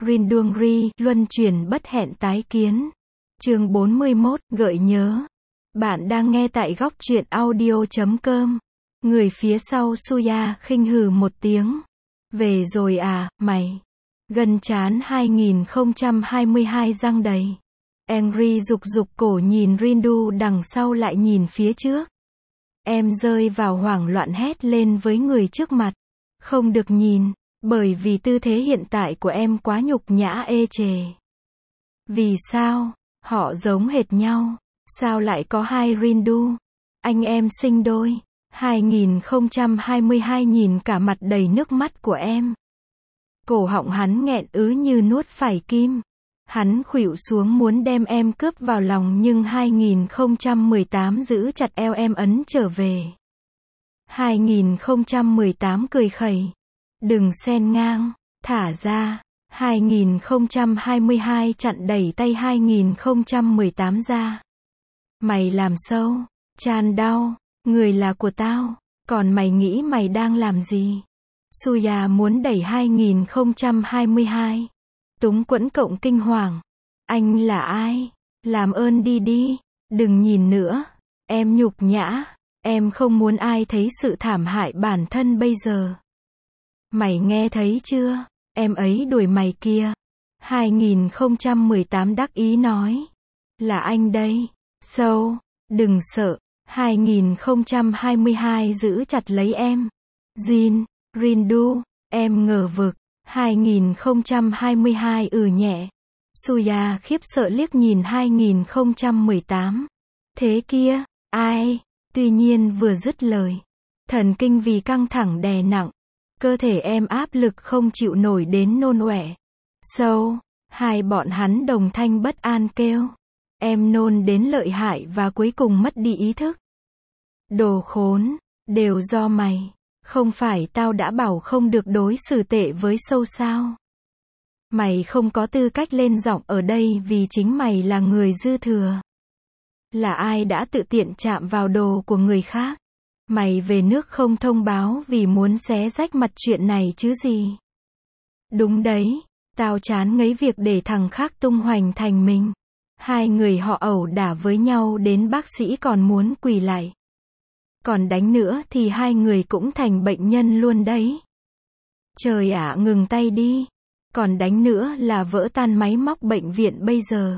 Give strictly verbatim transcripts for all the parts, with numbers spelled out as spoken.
Rindungri, luân chuyển bất hẹn tái kiến. Chương bốn mươi mốt, gợi nhớ. Bạn đang nghe tại góc truyện audio chấm com. Người phía sau Suya khinh hừ một tiếng. Về rồi à, mày. Gân trán hai nghìn không trăm hai mươi hai răng đầy. Angry rục rục cổ nhìn Rindu đằng sau lại nhìn phía trước. Em rơi vào hoảng loạn hét lên với người trước mặt. Không được nhìn, bởi vì tư thế hiện tại của em quá nhục nhã ê chề. Vì sao? Họ giống hệt nhau. Sao lại có hai Rindu? Anh em sinh đôi. hai nghìn không trăm hai mươi hai nhìn cả mặt đầy nước mắt của em. Cổ họng hắn nghẹn ứ như nuốt phải kim. Hắn khuỵu xuống muốn đem em cướp vào lòng nhưng hai nghìn không trăm mười tám giữ chặt eo em ấn trở về. hai nghìn không trăm mười tám cười khẩy. Đừng xen ngang, thả ra. hai nghìn không trăm hai mươi hai chặn đẩy tay hai nghìn không trăm mười tám ra. Mày làm sâu, chan đau, người là của tao, còn mày nghĩ mày đang làm gì? Suya muốn đẩy hai nghìn không trăm hai mươi hai. Túng quẫn cộng kinh hoàng. Anh là ai? Làm ơn đi đi, đừng nhìn nữa. Em nhục nhã, em không muốn ai thấy sự thảm hại bản thân bây giờ. Mày nghe thấy chưa? Em ấy đuổi mày kia. hai nghìn không trăm mười tám đắc ý nói. Là anh đây. Sâu, đừng sợ. hai nghìn không trăm hai mươi hai giữ chặt lấy em. Jin, Rindu, em ngờ vực. hai nghìn không trăm hai mươi hai ừ nhẹ. Suya khiếp sợ liếc nhìn hai nghìn không trăm mười tám. Thế kia, ai? Tuy nhiên vừa dứt lời. Thần kinh vì căng thẳng đè nặng. Cơ thể em áp lực không chịu nổi đến nôn ọe. Sâu, hai bọn hắn đồng thanh bất an kêu. Em nôn đến lợi hại và cuối cùng mất đi ý thức. Đồ khốn, đều do mày. Không phải tao đã bảo không được đối xử tệ với sâu sao? Mày không có tư cách lên giọng ở đây vì chính mày là người dư thừa. Là ai đã tự tiện chạm vào đồ của người khác? Mày về nước không thông báo vì muốn xé rách mặt chuyện này chứ gì? Đúng đấy, tao chán ngấy việc để thằng khác tung hoành thành mình. Hai người họ ẩu đả với nhau đến bác sĩ còn muốn quỳ lại. Còn đánh nữa thì hai người cũng thành bệnh nhân luôn đấy. Trời ạ, ngừng tay đi. Còn đánh nữa là vỡ tan máy móc bệnh viện bây giờ.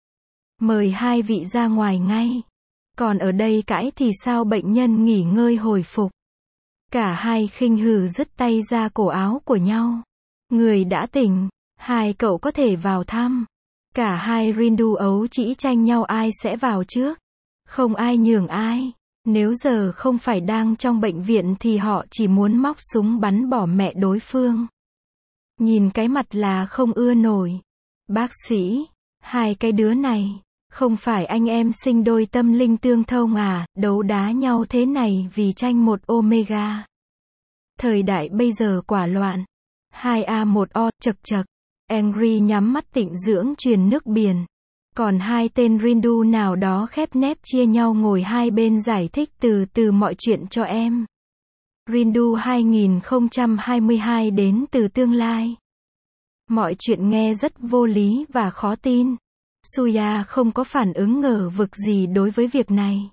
Mời hai vị ra ngoài ngay. Còn ở đây cãi thì sao bệnh nhân nghỉ ngơi hồi phục. Cả hai khinh hừ dứt tay ra cổ áo của nhau. Người đã tỉnh, hai cậu có thể vào thăm. Cả hai Rindu ấu chỉ tranh nhau ai sẽ vào trước. Không ai nhường ai. Nếu giờ không phải đang trong bệnh viện thì họ chỉ muốn móc súng bắn bỏ mẹ đối phương. Nhìn cái mặt là không ưa nổi. Bác sĩ, hai cái đứa này, không phải anh em sinh đôi tâm linh tương thông à, đấu đá nhau thế này vì tranh một omega. Thời đại bây giờ quả loạn. hai a một o, chật chật. Angry nhắm mắt tịnh dưỡng truyền nước biển. Còn hai tên Rindu nào đó khép nép chia nhau ngồi hai bên giải thích từ từ mọi chuyện cho em. Rindu hai nghìn không trăm hai mươi hai đến từ tương lai. Mọi chuyện nghe rất vô lý và khó tin. Suya không có phản ứng ngờ vực gì đối với việc này.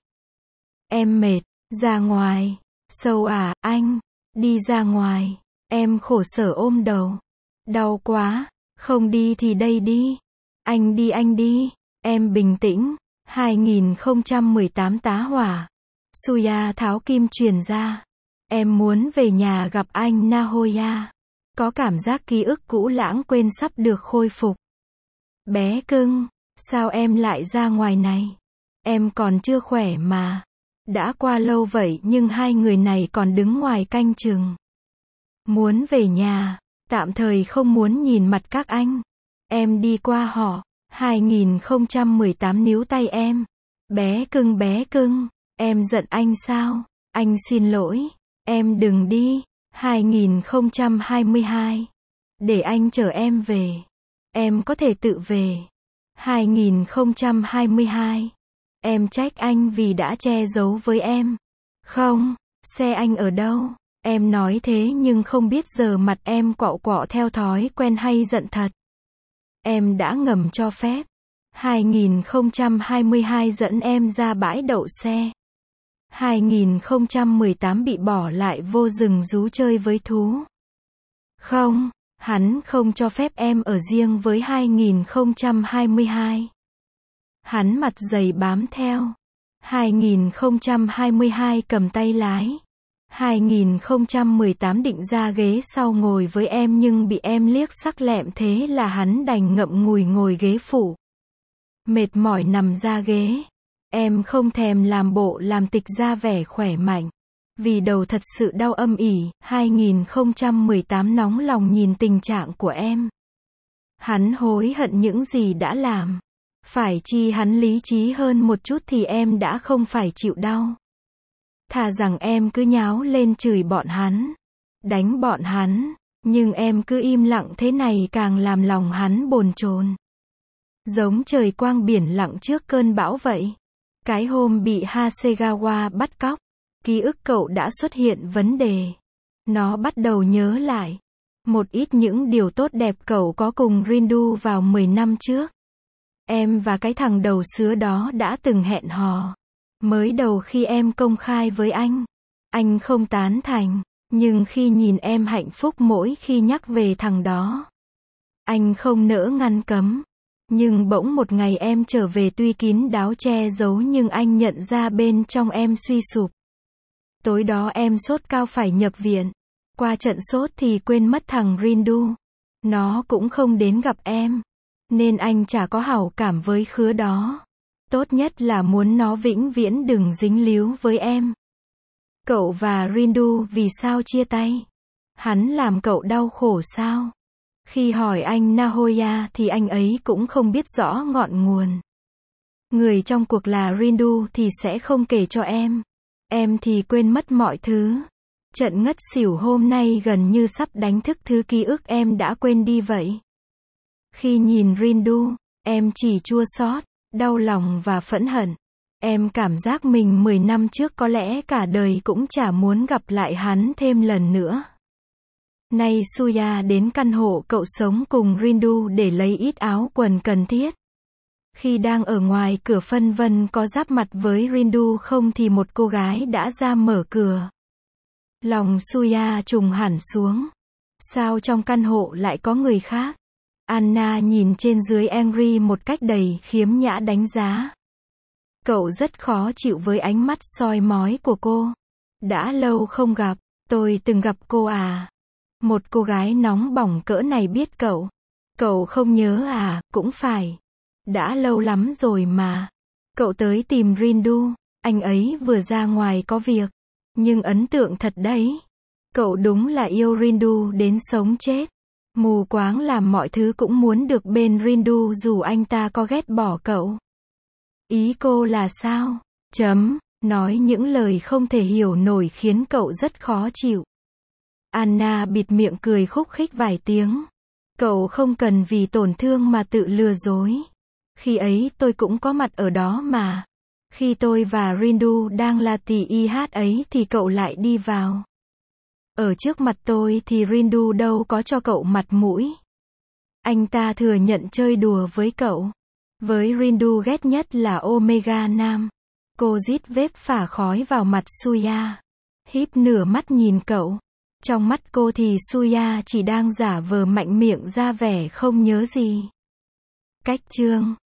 Em mệt, ra ngoài. Sâu à, anh, đi ra ngoài. Em khổ sở ôm đầu. Đau quá, không đi thì đây đi. Anh đi anh đi, em bình tĩnh. hai nghìn không trăm mười tám tá hỏa. Suya tháo kim truyền ra. Em muốn về nhà gặp anh Nahoya. Có cảm giác ký ức cũ lãng quên sắp được khôi phục. Bé cưng, sao em lại ra ngoài này? Em còn chưa khỏe mà. Đã qua lâu vậy nhưng hai người này còn đứng ngoài canh chừng. Muốn về nhà, tạm thời không muốn nhìn mặt các anh. Em đi qua họ. hai nghìn không trăm mười tám níu tay em. Bé cưng bé cưng, em giận anh sao? Anh xin lỗi, em đừng đi. hai nghìn không trăm hai mươi hai. Để anh chở em về. Em có thể tự về. hai nghìn không trăm hai mươi hai. Em trách anh vì đã che giấu với em. Không, xe anh ở đâu? Em nói thế nhưng không biết giờ mặt em quạo quọ theo thói quen hay giận thật. Em đã ngầm cho phép. hai nghìn không trăm hai mươi hai dẫn em ra bãi đậu xe. hai nghìn không trăm mười tám bị bỏ lại vô rừng rú chơi với thú. Không, hắn không cho phép em ở riêng với hai nghìn không trăm hai mươi hai. Hắn mặt dày bám theo. hai nghìn không trăm hai mươi hai cầm tay lái. hai nghìn không trăm mười tám định ra ghế sau ngồi với em nhưng bị em liếc sắc lẹm thế là hắn đành ngậm ngùi ngồi ghế phụ. Mệt mỏi nằm ra ghế. Em không thèm làm bộ làm tịch ra vẻ khỏe mạnh. Vì đầu thật sự đau âm ỉ, hai nghìn không trăm mười tám nóng lòng nhìn tình trạng của em. Hắn hối hận những gì đã làm. Phải chi hắn lý trí hơn một chút thì em đã không phải chịu đau. Thà rằng em cứ nháo lên chửi bọn hắn, đánh bọn hắn, nhưng em cứ im lặng thế này càng làm lòng hắn bồn chồn. Giống trời quang biển lặng trước cơn bão vậy. Cái hôm bị Hasegawa bắt cóc, ký ức cậu đã xuất hiện vấn đề. Nó bắt đầu nhớ lại một ít những điều tốt đẹp cậu có cùng Rindu vào mười năm trước. Em và cái thằng đầu sứa đó đã từng hẹn hò. Mới đầu khi em công khai với anh, anh không tán thành, nhưng khi nhìn em hạnh phúc mỗi khi nhắc về thằng đó, anh không nỡ ngăn cấm. Nhưng bỗng một ngày em trở về tuy kín đáo che giấu nhưng anh nhận ra bên trong em suy sụp. Tối đó em sốt cao phải nhập viện. Qua trận sốt thì quên mất thằng Rindu. Nó cũng không đến gặp em. Nên anh chả có hảo cảm với khứa đó. Tốt nhất là muốn nó vĩnh viễn đừng dính líu với em. Cậu và Rindu vì sao chia tay? Hắn làm cậu đau khổ sao? Khi hỏi anh Nahoya thì anh ấy cũng không biết rõ ngọn nguồn. Người trong cuộc là Rindu thì sẽ không kể cho em. Em thì quên mất mọi thứ. Trận ngất xỉu hôm nay gần như sắp đánh thức thứ ký ức em đã quên đi vậy. Khi nhìn Rindu, em chỉ chua xót, đau lòng và phẫn hận. Em cảm giác mình mười năm trước có lẽ cả đời cũng chả muốn gặp lại hắn thêm lần nữa. Nay Suya đến căn hộ cậu sống cùng Rindu để lấy ít áo quần cần thiết. Khi đang ở ngoài cửa phân vân có giáp mặt với Rindu không thì một cô gái đã ra mở cửa. Lòng Suya trùng hẳn xuống. Sao trong căn hộ lại có người khác? Anna nhìn trên dưới Henry một cách đầy khiếm nhã đánh giá. Cậu rất khó chịu với ánh mắt soi mói của cô. Đã lâu không gặp, tôi từng gặp cô à? Một cô gái nóng bỏng cỡ này biết cậu. Cậu không nhớ à? Cũng phải. Đã lâu lắm rồi mà. Cậu tới tìm Rindu, anh ấy vừa ra ngoài có việc. Nhưng ấn tượng thật đấy. Cậu đúng là yêu Rindu đến sống chết. Mù quáng làm mọi thứ cũng muốn được bên Rindu dù anh ta có ghét bỏ cậu. Ý cô là sao? Chấm, nói những lời không thể hiểu nổi khiến cậu rất khó chịu. Anna bịt miệng cười khúc khích vài tiếng. Cậu không cần vì tổn thương mà tự lừa dối. Khi ấy tôi cũng có mặt ở đó mà. Khi tôi và Rindu đang là tì y hát ấy thì cậu lại đi vào. Ở trước mặt tôi thì Rindu đâu có cho cậu mặt mũi. Anh ta thừa nhận chơi đùa với cậu. Với Rindu ghét nhất là Omega Nam. Cô rít vết phả khói vào mặt Suya. Híp nửa mắt nhìn cậu. Trong mắt cô thì Suya chỉ đang giả vờ mạnh miệng ra vẻ không nhớ gì. Cách chương